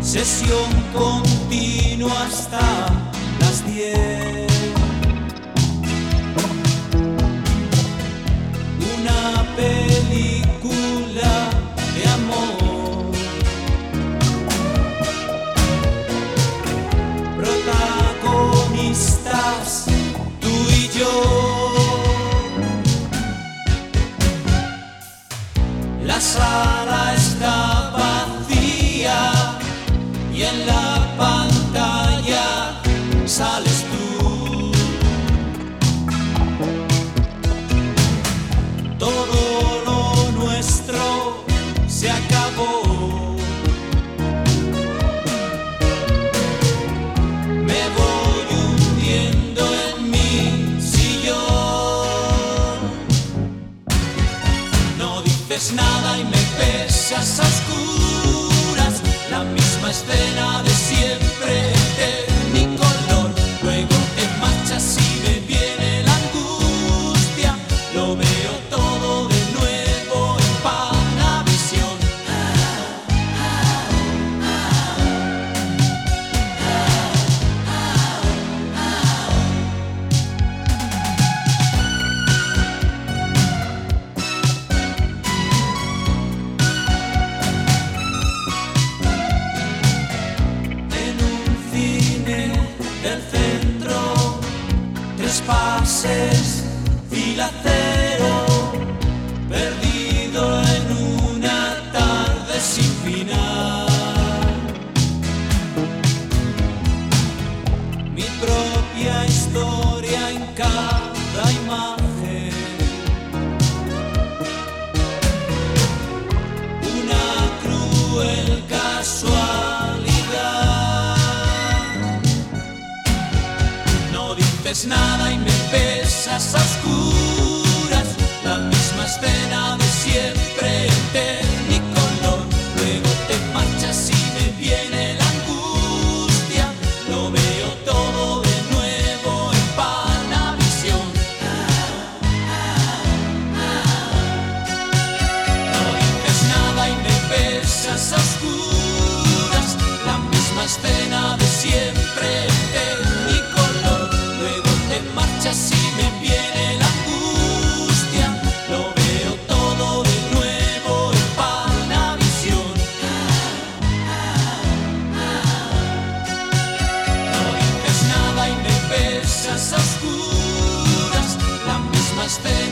Sesión continua hasta las 10. Una película de amor, protagonistas tú y yo. La sala está vacía y en la pantalla sales tú. Todo lo nuestro se acabó. Me voy hundiendo en mi sillón. No dices nada y me besas a oscuras, la misma escena de siempre, Technicolor. Luego te marchas y me viene la angustia, lo veo todo de nuevo en Panavisión. Del centro, 3 pases, fila cero, perdido en una tarde sin final. Mi propia historia en cada imagen, una cruel casualidad. Nada y me besas a oscuras, la misma escena de siempre en Technicolor. Luego te marchas y me viene la angustia, lo veo todo de nuevo en Panavisión. No dices nada y me besas a oscuras, la misma escena de siempre en Technicolor. Te marchas y me viene la angustia, lo veo todo de nuevo en Panavisión. No dices nada y me besas a oscuras, la misma escena